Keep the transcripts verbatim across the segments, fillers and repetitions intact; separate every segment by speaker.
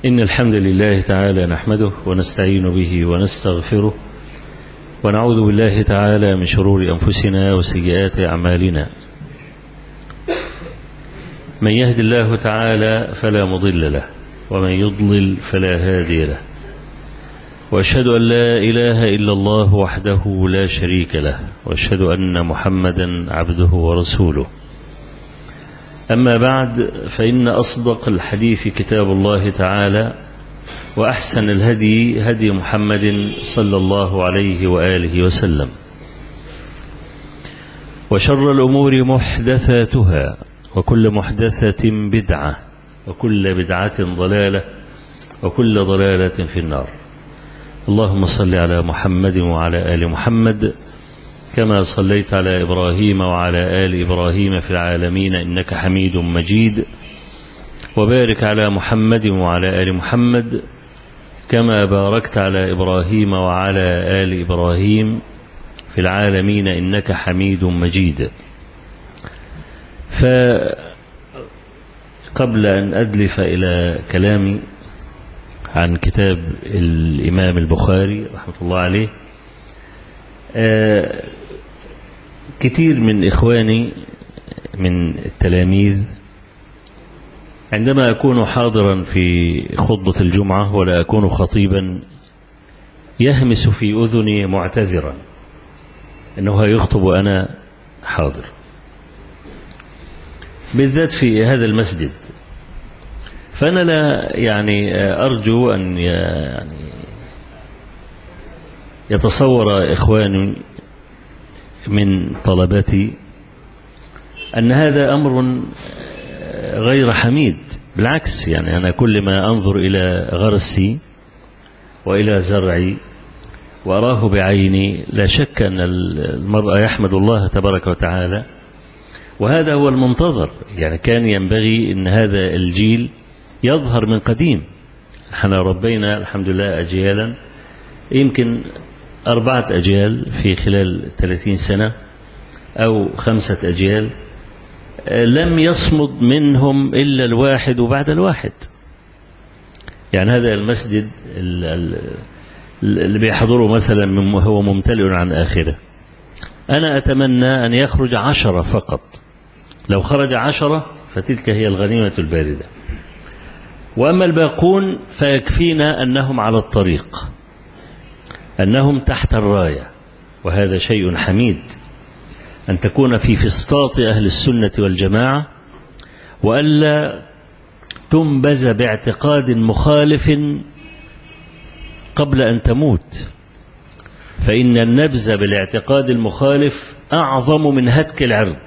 Speaker 1: إن الحمد لله تعالى نحمده ونستعين به ونستغفره ونعوذ بالله تعالى من شرور أنفسنا وسيئات أعمالنا. من يهد الله تعالى فلا مضل له ومن يضلل فلا هادي له، وأشهد أن لا إله إلا الله وحده لا شريك له، وأشهد أن محمدا عبده ورسوله. أما بعد، فإن أصدق الحديث كتاب الله تعالى، وأحسن الهدي هدي محمد صلى الله عليه وآله وسلم، وشر الأمور محدثاتها، وكل محدثة بدعة، وكل بدعة ضلالة، وكل ضلالة في النار. اللهم صل على محمد وعلى آل محمد كما صليت على إبراهيم وعلى آل إبراهيم في العالمين إنك حميد مجيد، وبارك على محمد وعلى آل محمد كما باركت على إبراهيم وعلى آل إبراهيم في العالمين إنك حميد مجيد. فقبل أن أدلف إلى كلامي عن كتاب الإمام البخاري رحمة الله عليه، كثير من إخواني من التلاميذ عندما أكون حاضرا في خطبة الجمعة ولا أكون خطيبا يهمس في أذني معتذرا أنه يخطب وأنا حاضر، بالذات في هذا المسجد. فأنا لا يعني أرجو أن يعني يتصور إخواني من طلبتي أن هذا أمر غير حميد. بالعكس، يعني أنا كل ما أنظر إلى غرسي وإلى زرعي وأراه بعيني لا شك أن المرء يحمد الله تبارك وتعالى، وهذا هو المنتظر. يعني كان ينبغي أن هذا الجيل يظهر من قديم. احنا ربينا الحمد لله أجيالا، يمكن أربعة أجيال في خلال ثلاثين سنة أو خمسة أجيال، لم يصمد منهم إلا الواحد وبعد الواحد. يعني هذا المسجد اللي بيحضره مثلا هو ممتلئ عن آخره. أنا أتمنى أن يخرج عشرة فقط. لو خرج عشرة فتلك هي الغنيمة الباردة، وأما الباقون فيكفينا أنهم على الطريق، أنهم تحت الراية، وهذا شيء حميد أن تكون في فسطاط أهل السنة والجماعة، وألا تنبذ باعتقاد مخالف قبل أن تموت، فإن النبذ بالاعتقاد المخالف أعظم من هتك العرض،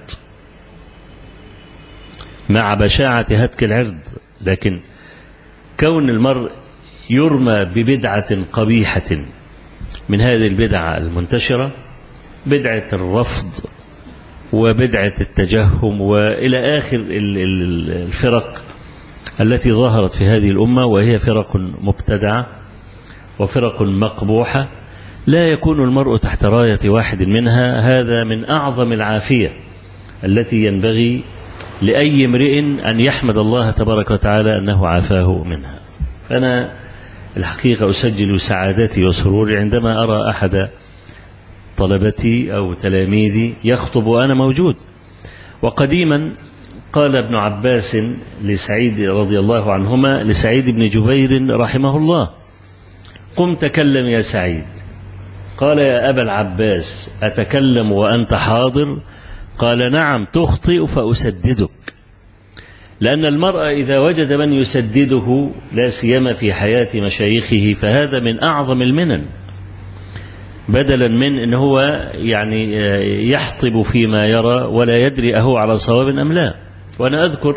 Speaker 1: مع بشاعة هتك العرض. لكن كون المرء يرمى ببدعة قبيحة من هذه البدعة المنتشرة، بدعة الرفض وبدعة التجهم وإلى آخر الفرق التي ظهرت في هذه الأمة، وهي فرق مبتدعة وفرق مقبوحة، لا يكون المرء تحت راية واحد منها. هذا من أعظم العافية التي ينبغي لأي امرئ أن يحمد الله تبارك وتعالى أنه عافاه منها. فأنا الحقيقة أسجل سعادتي وسروري عندما أرى أحد طلبتي أو تلاميذي يخطب وأنا موجود. وقديما قال ابن عباس لسعيد رضي الله عنهما لسعيد بن جبير رحمه الله: قم تكلم يا سعيد. قال: يا أبا العباس أتكلم وأنت حاضر؟ قال: نعم، تخطئ فأسددك. لأن المرء إذا وجد من يسدده لا سيما في حياة مشايخه فهذا من أعظم المنن، بدلا من أنه هو يعني يحطب فيما يرى ولا يدري أهو على صواب أم لا. وأنا أذكر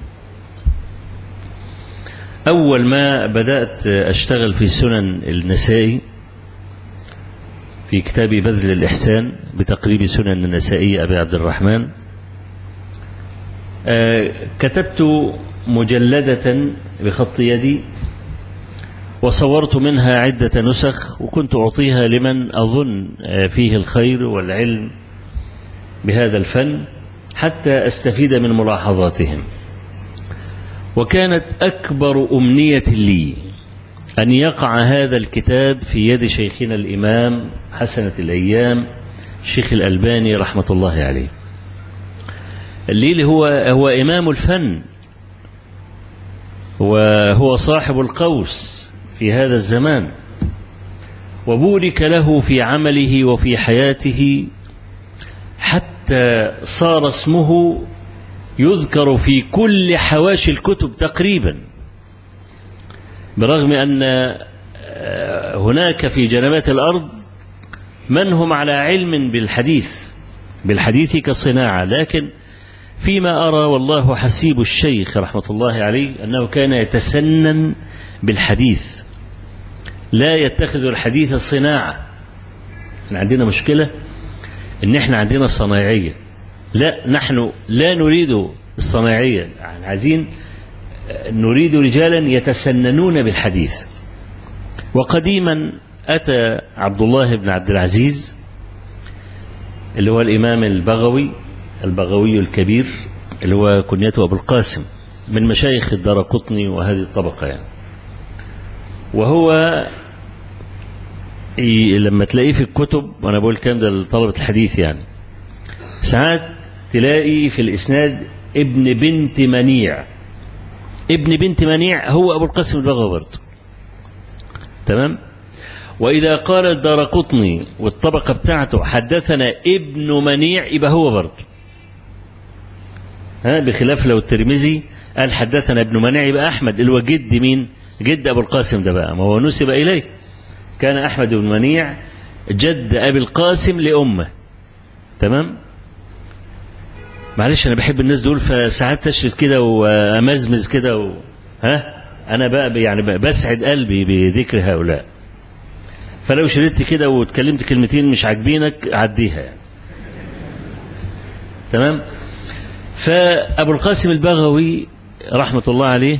Speaker 1: أول ما بدأت أشتغل في سنن النسائي في كتاب بذل الإحسان بتقريب سنن النسائي أبي عبد الرحمن، كتبت مجلدة بخط يدي وصورت منها عدة نسخ، وكنت أعطيها لمن أظن فيه الخير والعلم بهذا الفن حتى أستفيد من ملاحظاتهم. وكانت أكبر أمنية لي أن يقع هذا الكتاب في يد شيخنا الإمام حسنة الأيام الشيخ الألباني رحمة الله عليه. الليل هو هو إمام الفن، وهو صاحب القوس في هذا الزمان، وبورك له في عمله وفي حياته حتى صار اسمه يذكر في كل حواشي الكتب تقريبا، برغم أن هناك في جنبات الأرض من هم على علم بالحديث بالحديث كصناعة، لكن فيما أرى والله حسيب الشيخ رحمة الله عليه أنه كان يتسنن بالحديث، لا يتخذ الحديث صناعة. احنا عندنا مشكلة ان احنا عندنا صناعية، لا نحن لا نريد الصناعية، عايزين نريد رجالا يتسننون بالحديث. وقديما أتى عبد الله بن عبد العزيز اللي هو الإمام البغوي البغوي الكبير اللي هو كنيته أبو القاسم من مشايخ الدارقطني وهذه الطبقة يعني، وهو لما تلاقيه في الكتب، وأنا بقول الكلام ده لطلبة الحديث يعني، ساعات تلاقي في الإسناد ابن بنت منيع. ابن بنت منيع هو أبو القاسم البغوي برضه، تمام. وإذا قال الدارقطني والطبقة بتاعته حدثنا ابن منيع يبقى هو برضه، ها، بخلاف لو الترمذي قال حدثنا ابن منيع يبقى أحمد اللي هو جد مين؟ جد أبو القاسم ده بقى، ما هو نسب إليه. كان أحمد بن منيع جد أبي القاسم لأمه، تمام. معلش أنا بحب الناس دول، فساعات تشرد كده وأمزمز كده و... ها أنا بقى يعني بقى بسعد قلبي بذكر هؤلاء، فلو شردت كده واتكلمت كلمتين مش عاجبينك عديها يعني، تمام. فأبو القاسم البغوي رحمة الله عليه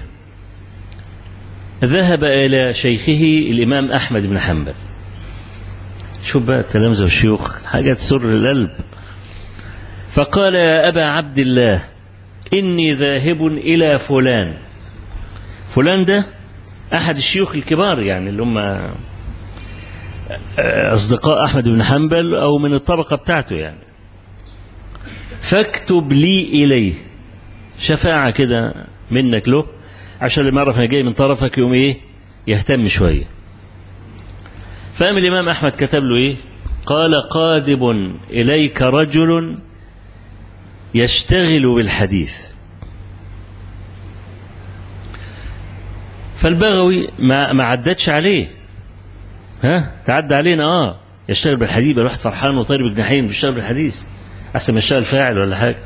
Speaker 1: ذهب إلى شيخه الإمام أحمد بن حنبل. شوف بقى التلامذة والشيوخ حاجة تسر القلب. فقال يا أبا عبد الله إني ذاهب إلى فلان. فلان ده أحد الشيوخ الكبار يعني اللي هم أصدقاء أحمد بن حنبل أو من الطبقة بتاعته يعني، فاكتب لي إليه شفاعة كده منك له، عشان لما يعرف أنا جاي من طرفك يوم إيه يهتم شوية. فقام الإمام أحمد كتب له إيه؟ قال قادم إليك رجل يشتغل بالحديث. فالبغوي ما ما عدتش عليه، ها تعدى علينا اه يشتغل بالحديث، الواحد فرحان وطير بجناحين بيشتغل بالحديث احسن ما يشتغل فاعل ولا حاجه.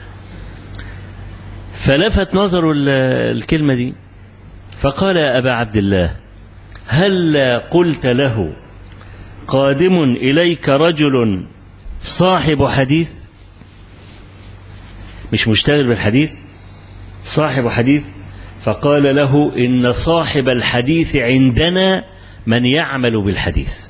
Speaker 1: فلفت نظره الكلمه دي، فقال يا ابا عبد الله هل قلت له قادم اليك رجل صاحب حديث؟ مش مشتغل بالحديث، صاحب حديث. فقال له إن صاحب الحديث عندنا من يعمل بالحديث،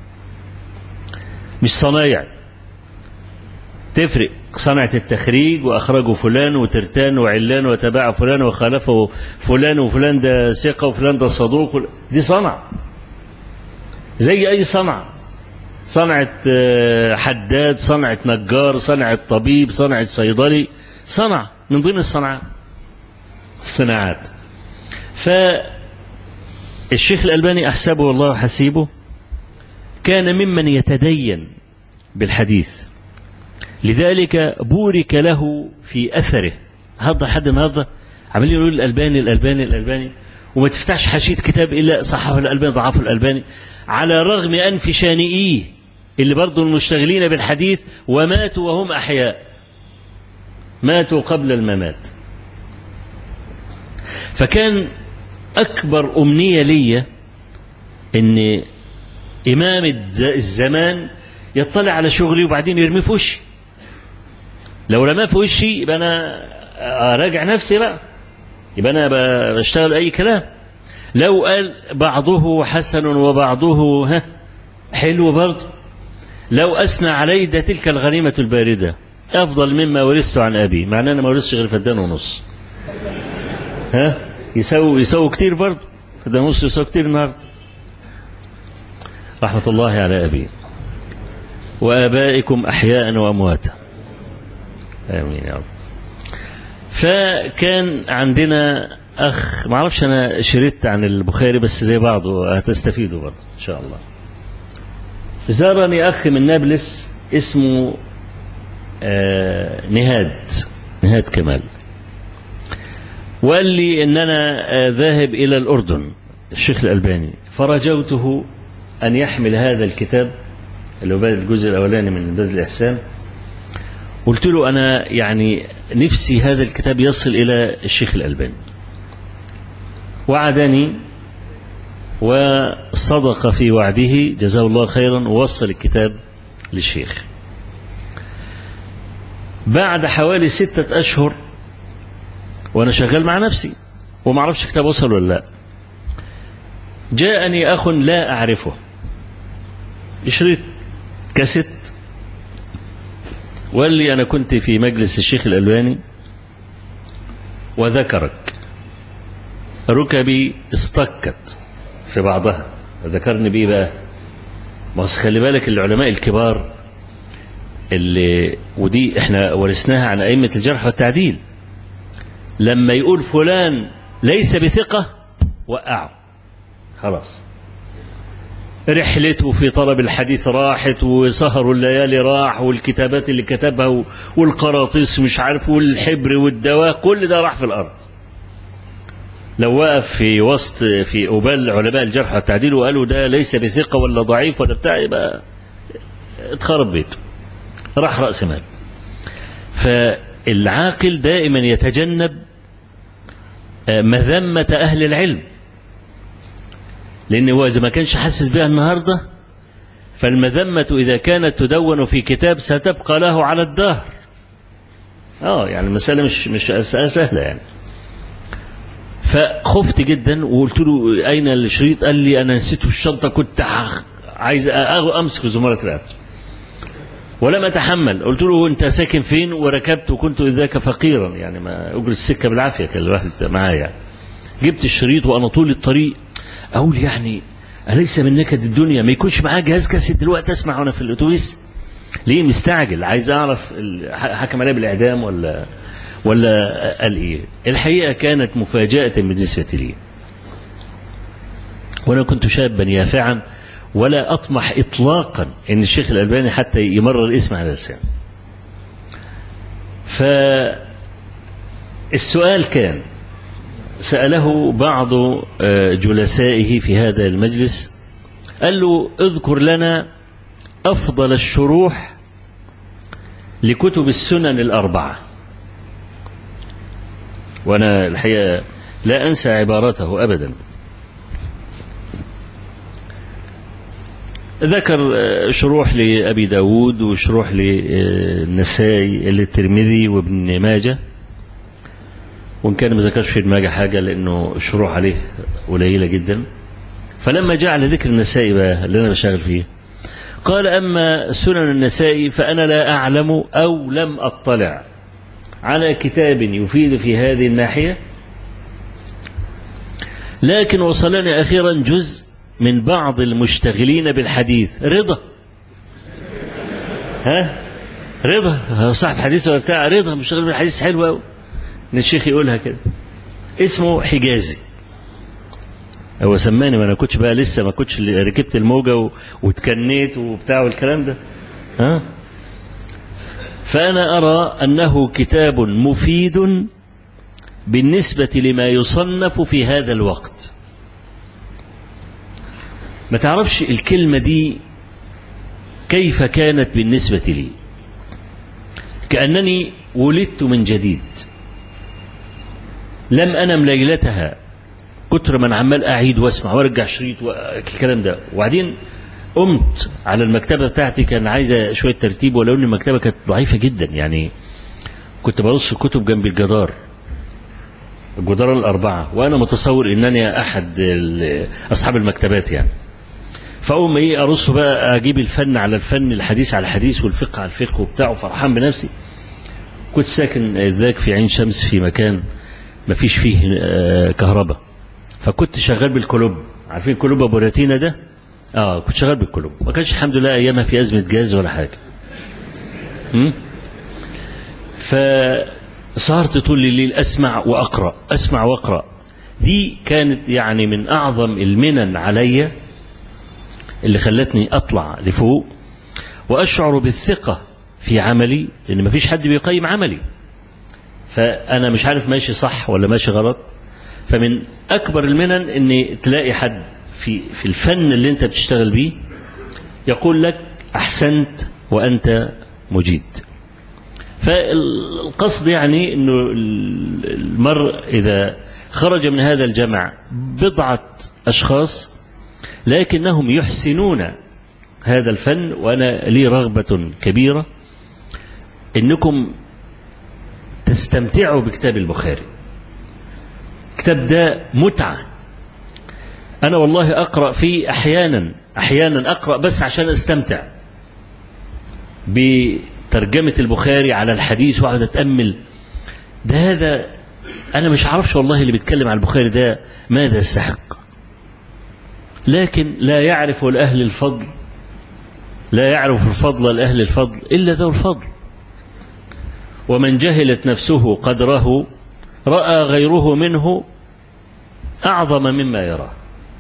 Speaker 1: مش صنايع. تفرق صنعة التخريج وأخرجه فلان وترتان وعلان وتباع فلان وخالفه فلان وفلان ده ثقة وفلان ده صدوق، دي صنع زي أي صنعة، صنعة حداد، صنعة نجار، صنعة طبيب، صنعة صيدلي، صنع من ضمن الصنعات الصناعات. فالشيخ الألباني أحسبه والله حسيبه كان ممن يتدين بالحديث، لذلك بورك له في أثره. هذا حد النهارده عمالين يقول الألباني الألباني الألباني، وما تفتحش حاشية كتاب إلا صححه الألباني ضعفه الألباني، على رغم أنف شانئيه اللي برضو المشتغلين بالحديث وماتوا وهم أحياء، ماتوا قبل الممات. فكان أكبر أمنية لي إن إمام الزمان يطلع على شغلي وبعدين يرميه في وشي. لو رماه في وشي يبقى أنا أراجع نفسي بقى، يبقى أنا بشتغل أي كلام. لو قال بعضه حسن وبعضه ها حلو برضه، لو أثنى علي ده تلك الغنيمة الباردة أفضل مما ورثت عن أبي، مع أن أنا ما ورثتش غير فدان ونص. ها يساوي يساوي كتير برضه، فده نص يساوي كتير النهارده. رحمة الله على أبي وآبائكم أحياء وأمواتا، آمين يا رب. فكان عندنا أخ، ما أعرفش أنا شريت عن البخاري بس زي بعضه هتستفيدوا برضه إن شاء الله. زارني أخ من نابلس اسمه آه نهاد نهاد كمال، وقال لي إن أنا آه ذاهب إلى الأردن الشيخ الألباني، فرجوته أن يحمل هذا الكتاب اللي هو الجزء الأولاني من بذل الإحسان. قلت له أنا يعني نفسي هذا الكتاب يصل إلى الشيخ الألباني، وعدني وصدق في وعده جزاه الله خيرا، ووصل الكتاب للشيخ. بعد حوالي ستة أشهر وأنا شغال مع نفسي وما أعرفش كتاب وصل ولا لا، جاءني أخ لا أعرفه شريط كاسيت وقال لي أنا كنت في مجلس الشيخ الألباني وذكرك، ركبي استكت في بعضها. ذكرني بيه بقى، بس خلي بالك العلماء الكبار اللي ودي احنا ورثناها عن أئمة الجرح والتعديل، لما يقول فلان ليس بثقة وقعه خلاص، رحلته في طلب الحديث راحت، وسهر الليالي راح، والكتابات اللي كتبها والقراطيس مش عارف والحبر والدواء كل ده راح في الأرض. لو وقف في وسط في قبال علماء الجرح والتعديل وقالوا ده ليس بثقة ولا ضعيف ولا بتاع، يبقى اتخرب بيته، راح رأس مال. فالعاقل دائما يتجنب مذمة أهل العلم، لأن هو إذا ما كانش حاسس بها النهاردة فالمذمة إذا كانت تدون في كتاب ستبقى له على الدهر. آه يعني المسألة مش مش سهلة يعني. فخفت جدا وقلت له أين الشريط؟ قال لي أنا نسيته في الشنطة، كنت عايز أمسك زمارة رقبته ولم أتحمل. قلت له أنت ساكن فين؟ وركبت، وكنت إذاك فقيرا يعني ما أجري السكة بالعافية، كان الواحد معايا. جبت الشريط وأنا طول الطريق أقول يعني أليس من نكد الدنيا ما يكونش معاه جهاز كاسيت دلوقتي أسمع وأنا في الأتوبيس؟ ليه مستعجل؟ عايز أعرف حكم عليه بالإعدام ولا ولا قال إيه؟ الحقيقة كانت مفاجأة بالنسبة لي، وأنا كنت شابا يافعا ولا أطمح إطلاقا أن الشيخ الألباني حتى يمرر الاسم على لسانه. فالسؤال كان سأله بعض جلسائه في هذا المجلس، قال له اذكر لنا أفضل الشروح لكتب السنن الأربعة. وأنا الحقيقة لا أنسى عبارته أبدا. ذكر شروح لأبي داود وشروح للنسائي للترمذي وابن ماجه، وإن كان ما ذكرش في ابن ماجه حاجة لأنه الشروح عليه قليلة جدا. فلما جاء على ذكر النسائي بقى اللي أنا بشتغل فيه، قال أما سنن النسائي فأنا لا أعلم أو لم أطلع على كتاب يفيد في هذه الناحية، لكن وصلني أخيرا جزء من بعض المشتغلين بالحديث رضا، ها رضا صاحب حديث ولا بتاع، رضا مشتغل بالحديث حلو قوي ان الشيخ يقولها كده، اسمه حجازي. هو سماني وانا كنتش بقى لسه ما كنتش ركبت الموجة واتكنيت وبتاع والكلام ده، ها. فأنا أرى أنه كتاب مفيد بالنسبة لما يصنف في هذا الوقت. ما تعرفش الكلمة دي كيف كانت بالنسبة لي، كأنني ولدت من جديد، لم أنم ليلتها كتر من عمال أعيد واسمع وارجع شريط والكلام ده. وبعدين قمت على المكتبة بتاعتي، كان عايزة شوية ترتيب، ولو أن المكتبة كانت ضعيفة جدا يعني، كنت برص الكتب جنب الجدار الجدار الأربعة، وأنا متصور أنني أحد أصحاب المكتبات يعني. فأقوم إيه أرص بقى، أجيب الفن على الفن، الحديث على الحديث، والفقه على الفقه وبتاعه، فرحان بنفسي. كنت ساكن ذاك في عين شمس في مكان مفيش فيه كهرباء، فكنت شغال بالكلوب. عارفين الكلوب ابو ريتينا ده؟ اه كنت شغال بالكلوب. ما كانش الحمد لله ايامها في ازمه جاز ولا حاجه. امم فصارت طول الليل اسمع واقرا اسمع واقرا. دي كانت يعني من اعظم المنن عليا اللي خلتني اطلع لفوق واشعر بالثقه في عملي، لان مفيش حد بيقيم عملي، فانا مش عارف ماشي صح ولا ماشي غلط. فمن اكبر المنن ان تلاقي حد في في الفن اللي انت بتشتغل بيه يقول لك احسنت وانت مجيد. فالقصد يعني انه المرء اذا خرج من هذا الجمع بضعة اشخاص لكنهم يحسنون هذا الفن، وانا لي رغبة كبيرة انكم تستمتعوا بكتاب البخاري. الكتاب ده متعة. أنا والله أقرأ فيه أحيانا أحيانا أقرأ بس عشان أستمتع بترجمة البخاري على الحديث وأقعد أتأمل. ده هذا أنا مش عارفش والله اللي بيتكلم على البخاري ده ماذا يستحق، لكن لا يعرف الأهل الفضل لا يعرف الفضل لأهل الفضل إلا ذو الفضل، ومن جهلت نفسه قدره رأى غيره منه أعظم مما يراه.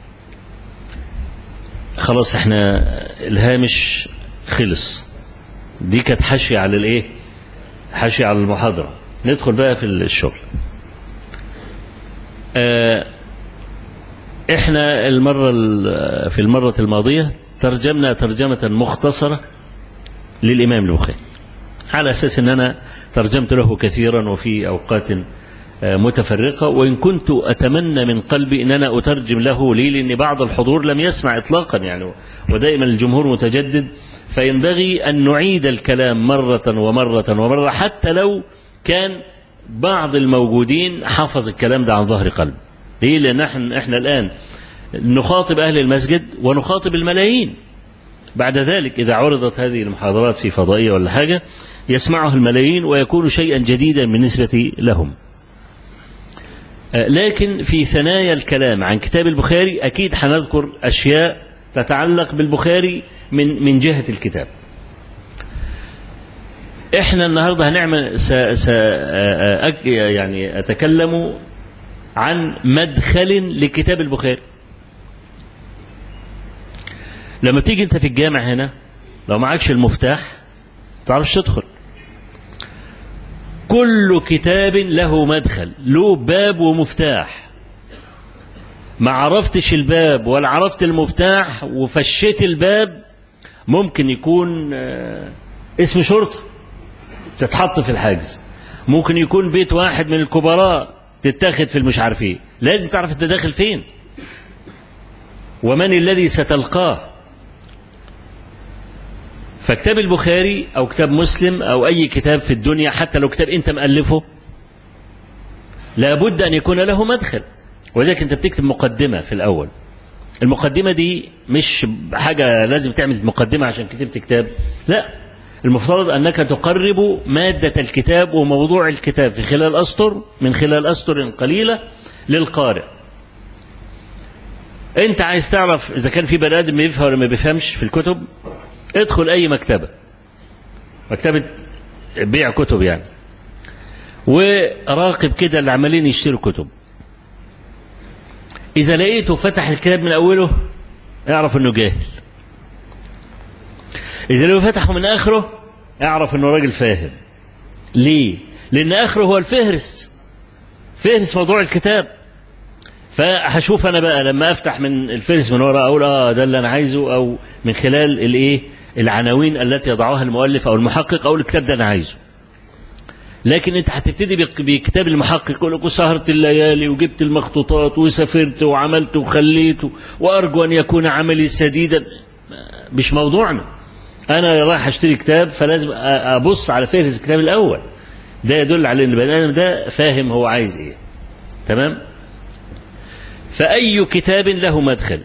Speaker 1: خلاص احنا الهامش خلص، دي كانت حشي على الايه، حشي على المحاضرة. ندخل بقى في الشغل. اه احنا المرة في المرة الماضية ترجمنا ترجمة مختصرة للإمام البخاري على أساس أن أنا ترجمت له كثيرا وفي أوقات متفرقة، وإن كنت أتمنى من قلبي أن أنا أترجم له لي، لأن بعض الحضور لم يسمع إطلاقا يعني، ودائما الجمهور متجدد، فينبغي أن نعيد الكلام مرة ومرة ومرة حتى لو كان بعض الموجودين حفظ الكلام ده عن ظهر قلب. ليه؟ لأن احنا, احنا الآن نخاطب أهل المسجد ونخاطب الملايين. بعد ذلك إذا عرضت هذه المحاضرات في فضائية ولا حاجة يسمعها الملايين ويكون شيئا جديدا بالنسبة لهم. لكن في ثنايا الكلام عن كتاب البخاري أكيد حنذكر أشياء تتعلق بالبخاري من من جهة الكتاب. إحنا النهاردة هنعمل س س يعني أتكلم عن مدخل لكتاب البخاري. لما تيجي أنت في الجامع هنا لو معكش المفتاح تعرفش تدخل. كل كتاب له مدخل، له باب ومفتاح. ما عرفتش الباب ولا عرفت المفتاح وفشيت الباب ممكن يكون اسم شرطة تتحط في الحاجز، ممكن يكون بيت واحد من الكبراء تتاخد في المش عارف ايه. لازم تعرف انت داخل فين ومن الذي ستلقاه. فكتاب البخاري أو كتاب مسلم أو أي كتاب في الدنيا حتى لو كتاب أنت مؤلفه لابد أن يكون له مدخل، وذلك أنت بتكتب مقدمة في الأول. المقدمة دي مش حاجة لازم تعمل مقدمة عشان كتبت كتاب، لا، المفترض أنك تقرب مادة الكتاب وموضوع الكتاب في خلال أسطر من خلال أسطر قليلة للقارئ. أنت عايز تعرف إذا كان في بني آدم بيفهم ولا ما بيفهمش في الكتب، ادخل أي مكتبة، مكتبة بيع كتب يعني، وراقب كده اللي عمالين يشتروا كتب. إذا لقيته فتح الكتاب من أوله اعرف أنه جاهل. إذا لو فتحه من آخره اعرف أنه راجل فاهم. ليه؟ لأن آخره هو الفهرس، فهرس موضوع الكتاب. فهشوف أنا بقى لما أفتح من الفهرس من وراء أقول آه ده اللي أنا عايزه، أو من خلال الإيه العناوين التي يضعها المؤلف أو المحقق أقول الكتاب ده أنا عايزه. لكن أنت هتبتدي بكتاب المحقق يقول لك سهرت الليالي وجبت المخطوطات وسافرت وعملت وخليت وأرجو أن يكون عملي سديدا. مش موضوعنا. أنا رايح أشتري كتاب فلازم أبص على فهرس الكتاب الأول. ده يدل على أن البني آدم ده فاهم هو عايز إيه. تمام؟ فأي كتاب له مدخل.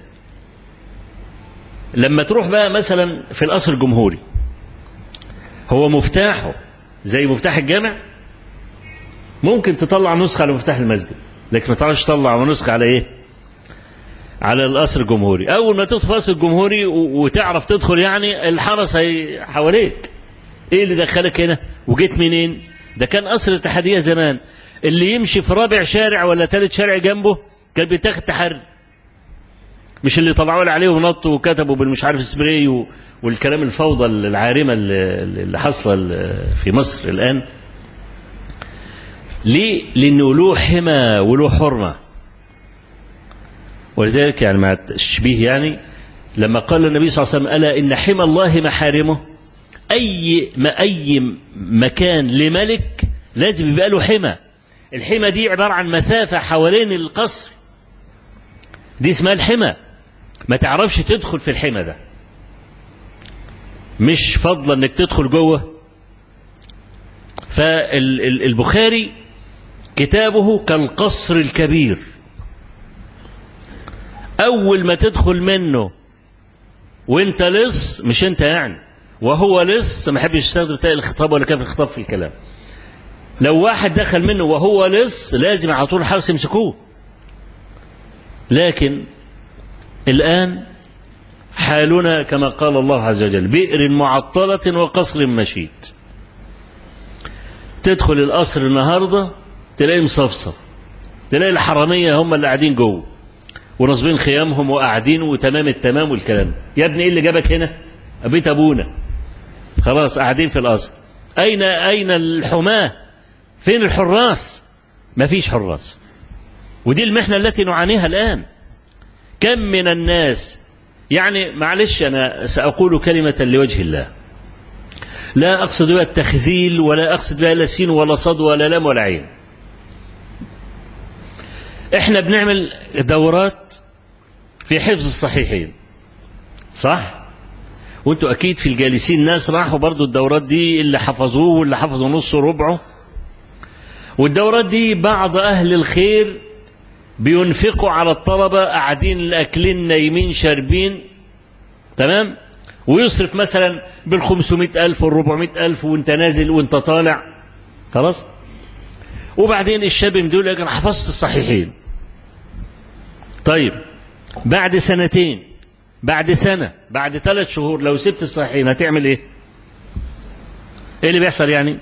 Speaker 1: لما تروح بقى مثلا في القصر الجمهوري هو مفتاحه زي مفتاح الجامع؟ ممكن تطلع نسخة على مفتاح المسجد، لكن ما تعرفش تطلع نسخة على إيه؟ على القصر الجمهوري. أول ما تدخل القصر الجمهوري وتعرف تدخل يعني الحرس حواليك. إيه اللي دخلك هنا؟ وجيت منين؟ ده كان قصر الاتحادية زمان، اللي يمشي في رابع شارع ولا ثالث شارع جنبه كان بيتاخد تحري، مش اللي طلعوا عليه ونطوا وكتبوا بالمش عارف سبراي والكلام الفوضى العارمة اللي حصل في مصر الآن. ليه؟ لأنه له حمى وله حرمة. ولذلك يعني مع التشبيه يعني لما قال النبي صلى الله عليه وسلم ألا إن حمى الله محارمه، أي ما أي مكان لملك لازم يبقى له حمى. الحمى دي عبارة عن مسافة حوالين القصر، دي اسمها الحمى. ما تعرفش تدخل في الحمى ده، مش فضلا انك تدخل جوه. فالبخاري كتابه كالقصر الكبير، اول ما تدخل منه وانت لص، مش انت يعني، وهو لص، ما حبش يستخدم تاء الخطاب ولا كاف الخطاب في الكلام. لو واحد دخل منه وهو لص لازم على طول الحرس يمسكوه. لكن الآن حالنا كما قال الله عز وجل بئر معطلة وقصر مشيد. تدخل القصر النهاردة تلاقي مصفصف، تلاقي الحرامية هم اللي قاعدين جوه ونصبين خيامهم وقاعدين وتمام التمام والكلام. يا ابني ايه اللي جابك هنا؟ بيت ابونا. خلاص قاعدين في القصر. اين اين الحماة؟ فين الحراس؟ ما فيش حراس. ودي المحنة التي نعانيها الآن. كم من الناس، يعني معلش أنا سأقول كلمة لوجه الله، لا أقصد بها التخذيل ولا أقصد بها لا سين ولا صد ولا لام ولا عين. إحنا بنعمل دورات في حفظ الصحيحين، صح؟ وانتوا أكيد في الجالسين ناس راحوا برضو الدورات دي، اللي حفظوه واللي حفظوا نص ربعه. والدورات دي بعض أهل الخير بينفقوا على الطلبة، قاعدين الأكلين نايمين شاربين، تمام، ويصرف مثلا بالخمسمائة ألف والربعمائة ألف وانت نازل وانت طالع، خلاص. وبعدين الشاب يقول لك أنا حفظت الصحيحين. طيب بعد سنتين، بعد سنة، بعد ثلاث شهور لو سبت الصحيحين هتعمل ايه؟ ايه اللي بيحصل يعني؟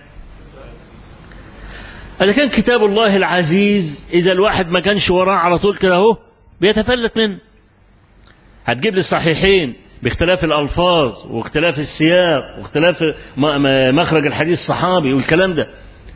Speaker 1: إذا كان كتاب الله العزيز، إذا الواحد ما كانش وراه على طول كده اهو بيتفلت منه. هتجيب لي الصحيحين باختلاف الألفاظ واختلاف السياق واختلاف مخرج الحديث الصحابي والكلام ده،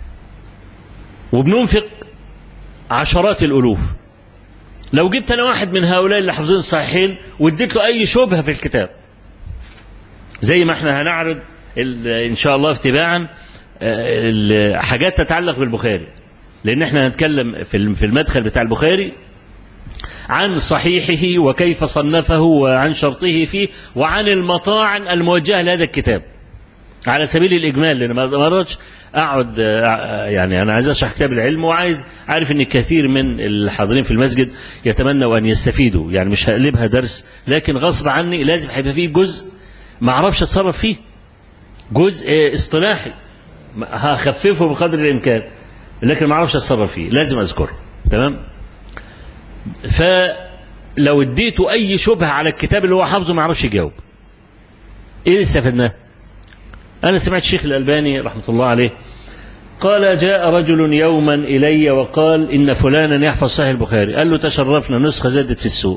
Speaker 1: وبننفق عشرات الألوف. لو جبت أنا واحد من هؤلاء اللي حافظين الصحيحين واديت له أي شبهة في الكتاب، زي ما احنا هنعرض إن شاء الله اتباعا حاجات تتعلق بالبخاري، لأن احنا هنتكلم في المدخل بتاع البخاري عن صحيحه وكيف صنفه وعن شرطه فيه وعن المطاعن الموجهة لهذا الكتاب على سبيل الإجمال، لأن ما مرتش أقعد يعني أنا عايز أشرح كتاب العلم وعايز عارف أن كثير من الحاضرين في المسجد يتمنوا أن يستفيدوا، يعني مش هقلبها درس، لكن غصب عني لازم هيبقى فيه جزء ما أعرفش أتصرف فيه، جزء اصطلاحي هخففه بقدر الإمكان، لكن ما أعرفش أتصرف فيه، لازم أذكره، تمام. فلو اديته أي شبهة على الكتاب اللي هو حافظه ما أعرفش يجاوب. إيه اللي استفدناه؟ أنا سمعت الشيخ الألباني رحمة الله عليه قال جاء رجل يوما إلي وقال إن فلانا يحفظ صحيح البخاري، قال له تشرفنا نسخة زادت في السوق.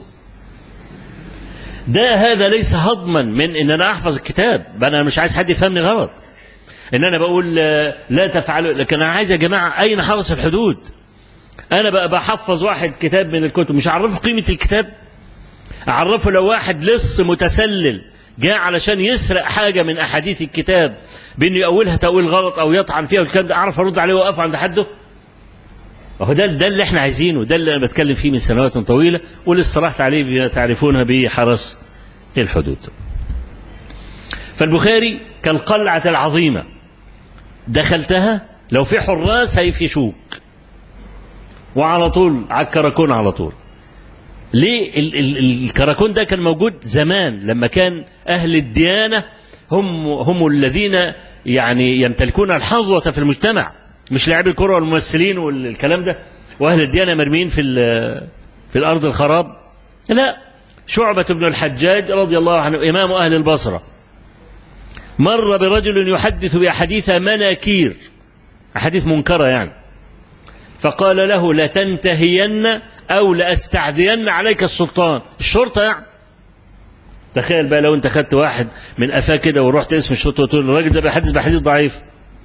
Speaker 1: ده هذا ليس هضما من إن أنا أحفظ الكتاب، أنا مش عايز حد يفهمني غلط إن أنا بقول لا تفعلوا، لكن أنا عايز يا جماعة أين حرس الحدود؟ أنا بقى بحفظ واحد كتاب من الكتب مش أعرفه قيمة الكتاب؟ أعرفه لو واحد لص متسلل جاء علشان يسرق حاجة من أحاديث الكتاب بأنه يأولها تأويل غلط أو يطعن فيها والكلام ده، أعرف أرد عليه وأقف عند حده؟ وهو ده ده اللي احنا عايزينه، ده اللي أنا بتكلم فيه من سنوات طويلة، واللي اصطلحت عليه تعرفونها بحرس الحدود. فالبخاري كالقلعة العظيمة، دخلتها لو في حراس هيفشوك وعلى طول على الكراكون على طول. ليه؟ ال ال الكراكون ده كان موجود زمان لما كان أهل الديانة هم هم الذين يعني يمتلكون الحظوة في المجتمع، مش لاعبي الكرة والممثلين والكلام ده وأهل الديانة مرمين في في الأرض الخراب. لا، شعبة بن الحجاج رضي الله عنه إمام أهل البصرة مر برجل يحدث بأحاديث مناكير، أحاديث منكرة يعني، فقال له لتنتهين أو لأستعذين عليك السلطان، الشرطة يعني. تخيل بقى لو أنت خدت واحد من أفاه كده ورحت اسم الشرطة وتقول الراجل ده بيحدث بحديث ضعيف،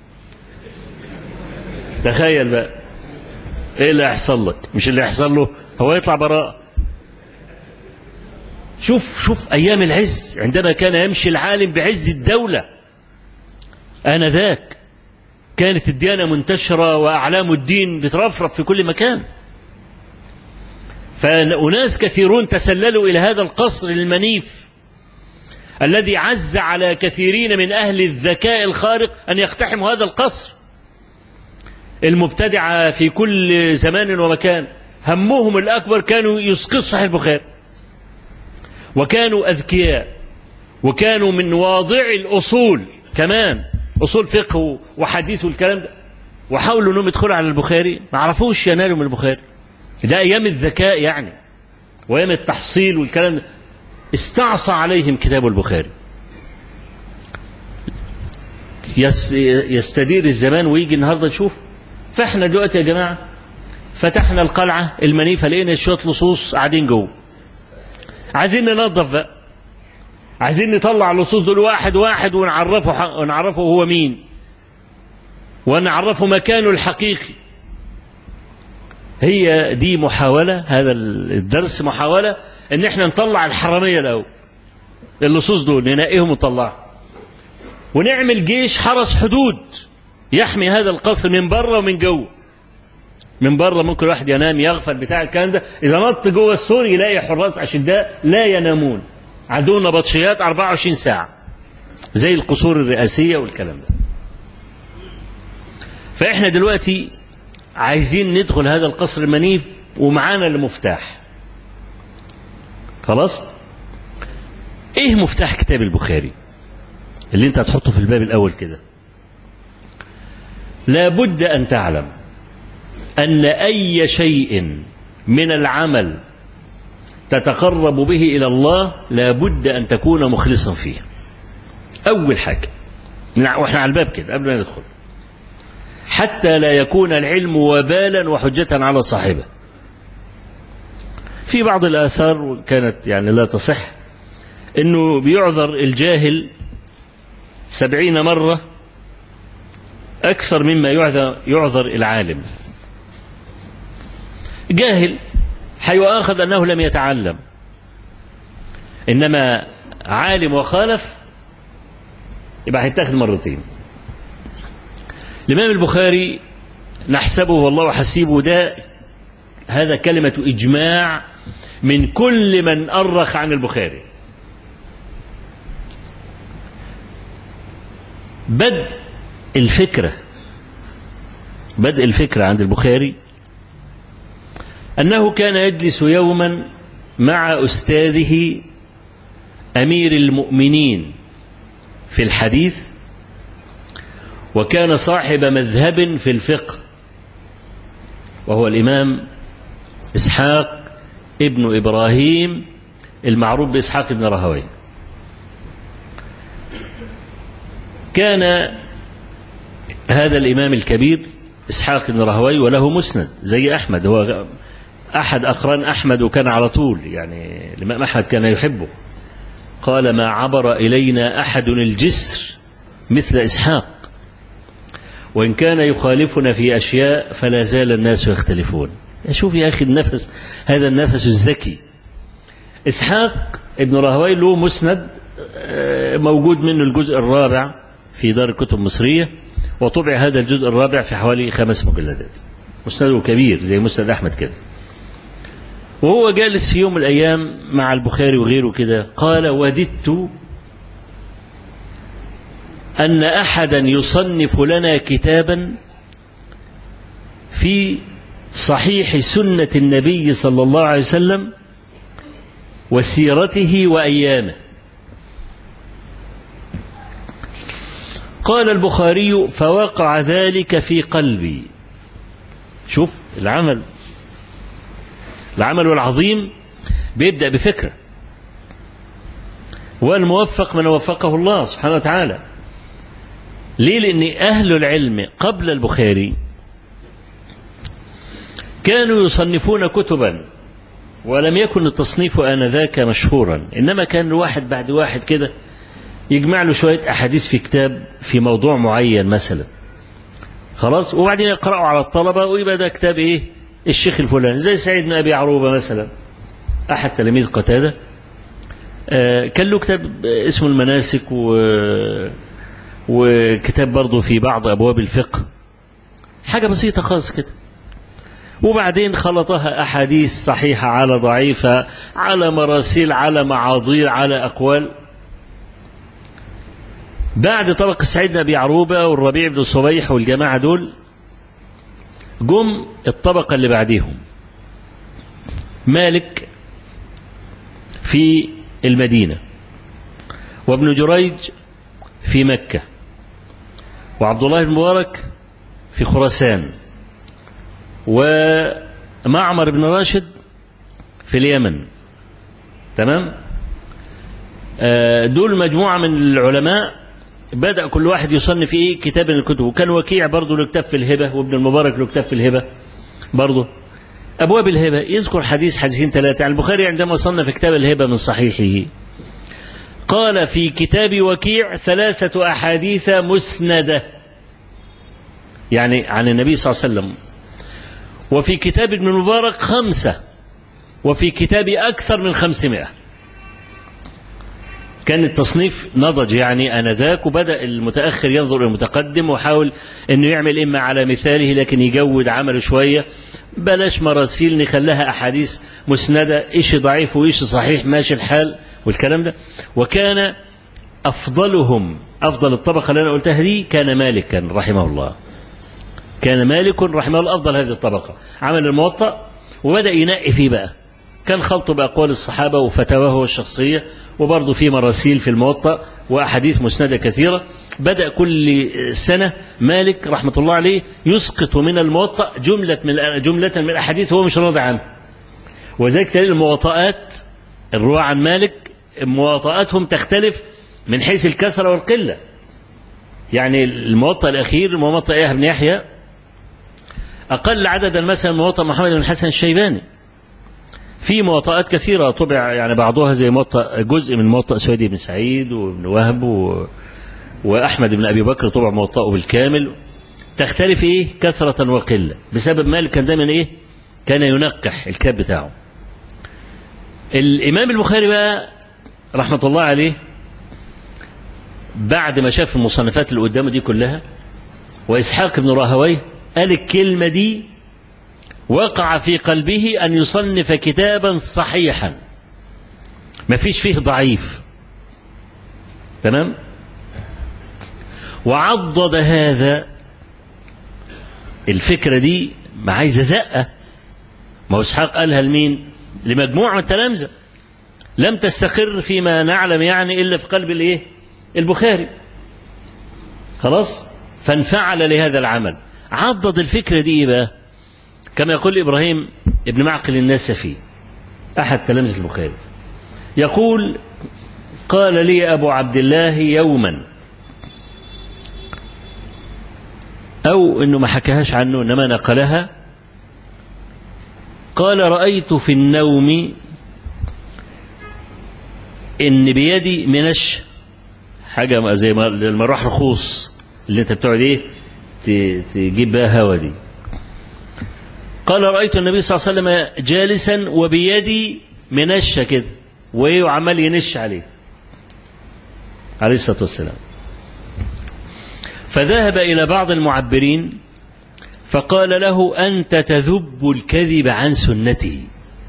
Speaker 1: تخيل بقى إيه اللي هيحصل لك؟ مش اللي هيحصل له هو يطلع براء. شوف شوف أيام العز عندما كان يمشي العالم بعز الدولة آنذاك، كانت الديانة منتشرة وأعلام الدين بترفرف في كل مكان، فأناس كثيرون تسللوا إلى هذا القصر المنيف الذي عز على كثيرين من أهل الذكاء الخارق أن يقتحموا هذا القصر. المبتدعة في كل زمان ومكان همهم الأكبر كانوا يسقطوا صحيح البخاري، وكانوا أذكياء، وكانوا من واضع الأصول كمان، أصول فقه وحديث والكلام ده، وحاولوا أنهم يدخلوا على البخاري ما عرفوش ينالوا من البخاري. ده أيام الذكاء يعني وأيام التحصيل والكلام ده، استعصى عليهم كتاب البخاري. يستدير الزمان ويجي النهارده نشوف. فاحنا دلوقتي يا جماعة فتحنا القلعة المنيفة لقينا شوية لصوص قاعدين جوه، عايزين ننظف بقى، عايزين نطلع اللصوص دول واحد واحد ونعرفه ونعرفه هو مين، ونعرفه مكانه الحقيقي. هي دي محاولة، هذا الدرس محاولة ان احنا نطلع الحرامية الاول، اللصوص دول ننقيهم ونطلعهم، ونعمل جيش حرس حدود يحمي هذا القصر من بره ومن جوه. من بره ممكن واحد ينام يغفل بتاع الكلام ده، اذا نط جوه السور يلاقي حراس اشداء لا ينامون، عندهم نبطشيات أربعة وعشرين ساعة زي القصور الرئاسية والكلام ده. فاحنا دلوقتي عايزين ندخل هذا القصر المنيف ومعانا المفتاح. خلاص، ايه مفتاح كتاب البخاري اللي انت هتحطه في الباب الاول كده؟ لابد ان تعلم ان اي شيء من العمل تتقرب به الى الله لابد ان تكون مخلصا فيه. اول حاجه واحنا على الباب كده قبل ما ندخل، حتى لا يكون العلم وبالا وحجة على صاحبه. في بعض الآثار كانت يعني لا تصح انه بيعذر الجاهل سبعين مرة أكثر مما يعذر, يعذر العالم. جاهل حيؤاخذ أنه لم يتعلم، إنما عالم وخالف يبقى هيتاخذ مرتين. الإمام البخاري نحسبه والله حسيبه، ده هذا كلمة إجماع من كل من أرخ عن البخاري. بدء الفكرة بدء الفكرة عند البخاري أنه كان يجلس يوما مع أستاذه أمير المؤمنين في الحديث، وكان صاحب مذهب في الفقه، وهو الإمام إسحاق ابن إبراهيم المعروف بإسحاق ابن راهويه. كان هذا الإمام الكبير إسحاق بن راهويه وله مسند زي أحمد، هو أحد أقران أحمد وكان على طول يعني الإمام أحمد كان يحبه. قال ما عبر إلينا أحد الجسر مثل إسحاق، وإن كان يخالفنا في أشياء فلا زال الناس يختلفون. شوف يا أخي النفس، هذا النفس الذكي. إسحاق ابن راهويه له مسند موجود منه الجزء الرابع في دار الكتب المصرية، وطبع هذا الجزء الرابع في حوالي خمس مجلدات. مسنده كبير زي مسند أحمد كده. وهو جالس في يوم من الأيام مع البخاري وغيره كده، قال وددت أن أحدا يصنف لنا كتابا في صحيح سنة النبي صلى الله عليه وسلم وسيرته وأيامه. قال البخاري فوقع ذلك في قلبي. شوف العمل العمل العظيم بيبدأ بفكرة، والموفق من وفقه الله سبحانه وتعالى. ليه؟ لأن أهل العلم قبل البخاري كانوا يصنفون كتبا، ولم يكن التصنيف آنذاك مشهورا، إنما كان واحد بعد واحد كده يجمع له شوية أحاديث في كتاب في موضوع معين مثلا، خلاص، وبعدين يقرأوا على الطلبة ويبقى ده كتاب إيه؟ الشيخ الفلاني، زي سعيد بن أبي عروبة مثلا أحد تلاميذ قتادة، آه كان له كتاب اسمه المناسك، و وكتاب برضه في بعض أبواب الفقه، حاجة بسيطة خالص كده. وبعدين خلطها أحاديث صحيحة على ضعيفة على مراسيل على معاضير على أقوال. بعد طبق سعيد بن أبي عروبة والربيع بن صبيح والجماعة دول، جم الطبقة اللي بعديهم مالك في المدينة، وابن جريج في مكة، وعبد الله بن مبارك في خراسان، ومعمر بن راشد في اليمن. تمام؟ دول مجموعة من العلماء بدأ كل واحد يصنف ايه كتاب من الكتب، وكان وكيع برضه له كتاب في الهبة، وابن المبارك له كتاب في الهبة برضه، أبواب الهبة، يذكر حديث حديثين ثلاثة. يعني البخاري عندما صنف كتاب الهبة من صحيحه قال في كتاب وكيع ثلاثة أحاديث مسندة، يعني عن النبي صلى الله عليه وسلم، وفي كتاب ابن المبارك خمسة، وفي كتاب أكثر من خمسمائة. كان التصنيف نضج يعني آنذاك، وبدأ المتأخر ينظر إلى المتقدم وحاول أنه يعمل إما على مثاله لكن يجود عمله شوية، بلاش مراسيل نخليها أحاديث مسندة، إيش ضعيف وإيش صحيح ماشي الحال والكلام ده. وكان أفضلهم، أفضل الطبقة اللي أنا قلتها دي كان مالكا رحمه الله، كان مالك رحمه الله أفضل هذه الطبقة. عمل الموطأ وبدأ ينقي فيه بقى، كان خلطه بأقوال الصحابة وفتاواه الشخصية، وبرضه في مراسيل في الموطأ وأحاديث مسندة كثيرة. بدأ كل سنة مالك رحمة الله عليه يسقط من الموطأ جملة من جملة من الأحاديث هو مش راضي عنها، وذلك تلاقي المواطئات الرواة عن مالك مواطئاتهم تختلف من حيث الكثرة والقلة. يعني الموطأ الأخير موطأ يحيى بن يحيى أقل عددا مثلا موطأ محمد بن الحسن الشيباني. في مواطئات كثيرة طبع يعني بعضها زي موطأ جزء من موطأ سويد بن سعيد وابن وهب و... وأحمد بن أبي بكر طبع موطأه بالكامل، تختلف إيه كثرة وقلة، بسبب مالك كان دايما إيه كان ينقح الكتاب بتاعه. الإمام البخاري بقى رحمة الله عليه بعد ما شاف المصنفات اللي قدامه دي كلها وإسحاق بن راهويه قال الكلمة دي وقع في قلبه أن يصنف كتابا صحيحا ما فيش فيه ضعيف. تمام؟ وعضد هذا الفكرة دي ما عايزة زقة، ما هو إسحاق قالها لمين؟ لمجموعة من التلامذة لم تستقر فيما نعلم يعني إلا في قلب الإيه؟ البخاري. خلاص؟ فانفعل لهذا العمل، عضد الفكرة دي بقى كما يقول إبراهيم ابن معقل النسفي أحد تلامذة البخاري، يقول قال لي أبو عبد الله يوما، أو إنه ما حكاهاش عنه إنما نقلها، قال رأيت في النوم إن بيدي منش حاجة زي المروح رخوص اللي أنت بتقعد إيه تجيب بها هوا دي. قال رأيت النبي صلى الله عليه وسلم جالسا وبيدي منشة كده وعمال ينش عليه عليه الصلاة والسلام. فذهب إلى بعض المعبرين فقال له أنت تذب الكذب عن سنتي.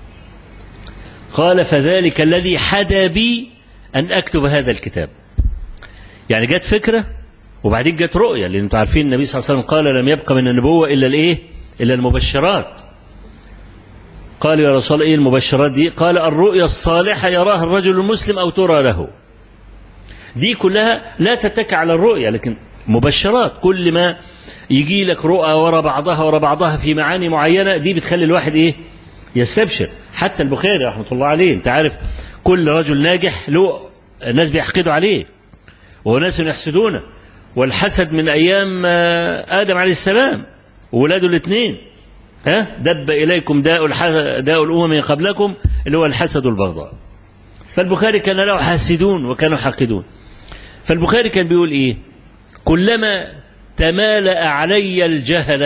Speaker 1: قال فذلك الذي حدا بي أن أكتب هذا الكتاب. يعني جت فكرة وبعدين جت رؤية، لأن انتم عارفين النبي صلى الله عليه وسلم قال لم يبقى من النبوة إلا الإيه؟ إلا المبشرات. قال يا رسول الله إيه المبشرات دي؟ قال الرؤيا الصالحة يراها الرجل المسلم أو ترى له. دي كلها لا تتكى على الرؤيا، لكن مبشرات، كل ما يجي لك رؤى ورا بعضها ورا بعضها في معاني معينة، دي بتخلي الواحد إيه يستبشر. حتى البخاري رحمة الله عليه، أنت عارف كل رجل ناجح له الناس بيحقدوا عليه وناس يحسدونه، والحسد من أيام آدم عليه السلام وولاده الاثنين، ها دب إليكم داء داء الأمم قبلكم اللي هو الحسد والبغضاء. فالبخاري كان له حاسدون وكانوا حاقدون. فالبخاري كان بيقول إيه؟ كلما تمالأ علي الجهلة